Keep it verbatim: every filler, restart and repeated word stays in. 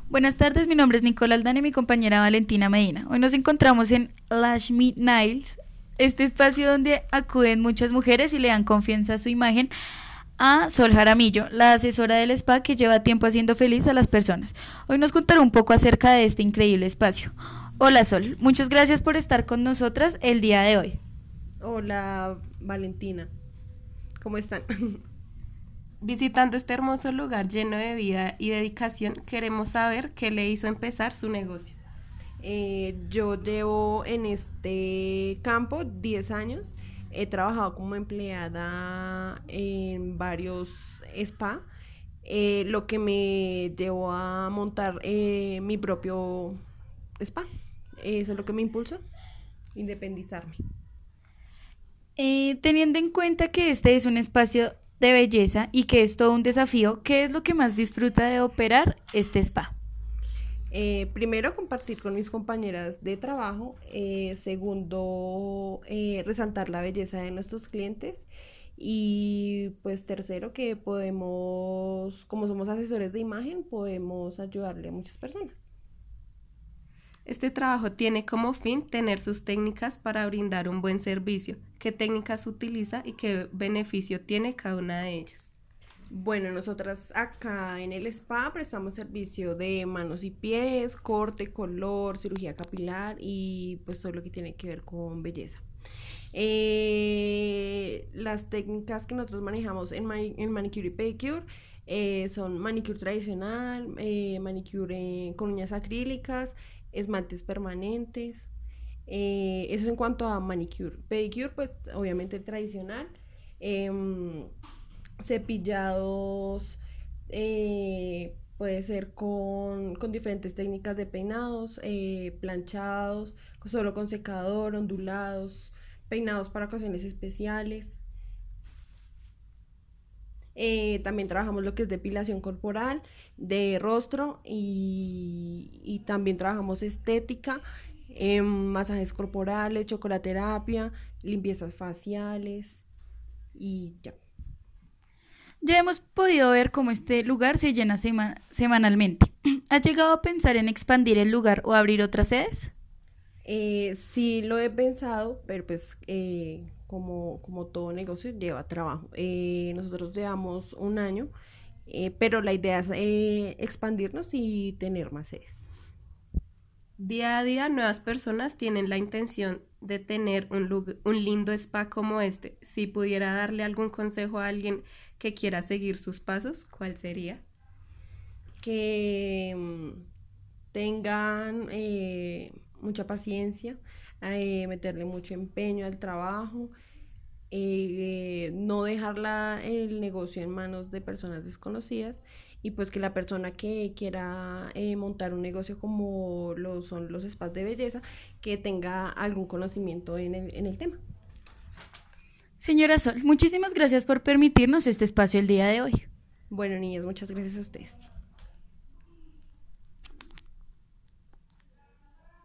Buenas tardes, mi nombre es Nicole Aldana y mi compañera Valentina Medina. Hoy nos encontramos en Lashmi Nails, este espacio donde acuden muchas mujeres y le dan confianza a su imagen a Sol Jaramillo, la asesora del spa que lleva tiempo haciendo feliz a las personas. Hoy nos contará un poco acerca de este increíble espacio. Hola Sol, muchas gracias por estar con nosotras el día de hoy. Hola Valentina, ¿cómo están? Visitando este hermoso lugar lleno de vida y dedicación, queremos saber qué le hizo empezar su negocio. Eh, yo llevo en este campo diez años. He trabajado como empleada en varios spa, eh, lo que me llevó a montar eh, mi propio spa. Eso es lo que me impulsó, independizarme. Eh, teniendo en cuenta que este es un espacio de belleza y que es todo un desafío, ¿qué es lo que más disfruta de operar este spa? Eh, primero, compartir con mis compañeras de trabajo. Eh, segundo, eh, resaltar la belleza de nuestros clientes. Y pues tercero, que podemos, como somos asesores de imagen, podemos ayudarle a muchas personas. Este trabajo tiene como fin tener sus técnicas para brindar un buen servicio. ¿Qué técnicas utiliza y qué beneficio tiene cada una de ellas? Bueno, nosotras acá en el spa prestamos servicio de manos y pies, corte, color, cirugía capilar y pues todo lo que tiene que ver con belleza. Eh, las técnicas que nosotros manejamos en, mani en manicure y pedicure eh, son manicure tradicional, eh, manicure eh, con uñas acrílicas, esmaltes permanentes. Eh, eso en cuanto a manicure. Pedicure, pues obviamente tradicional. Eh, cepillados, eh, puede ser con, con diferentes técnicas de peinados, eh, planchados, solo con secador, ondulados, peinados para ocasiones especiales. Eh, también trabajamos lo que es depilación corporal, de rostro y, y también trabajamos estética, eh, masajes corporales, chocolaterapia, limpiezas faciales y ya. Ya hemos podido ver cómo este lugar se llena sema semanalmente. ¿Has llegado a pensar en expandir el lugar o abrir otras sedes? Eh, sí lo he pensado, pero pues eh, como, como todo negocio lleva trabajo. Eh, nosotros llevamos un año, eh, pero la idea es eh, expandirnos y tener más sedes. Día a día, nuevas personas tienen la intención de tener un, un lindo spa como este. Si pudiera darle algún consejo a alguien que quiera seguir sus pasos, ¿cuál sería? Que mm, tengan eh, mucha paciencia, eh, meterle mucho empeño al trabajo, eh, no dejar la- el negocio en manos de personas desconocidas y pues que la persona que quiera eh, montar un negocio como lo son los spas de belleza, que tenga algún conocimiento en el, en el tema. Señora Sol, muchísimas gracias por permitirnos este espacio el día de hoy. Bueno, niñas, muchas gracias a ustedes.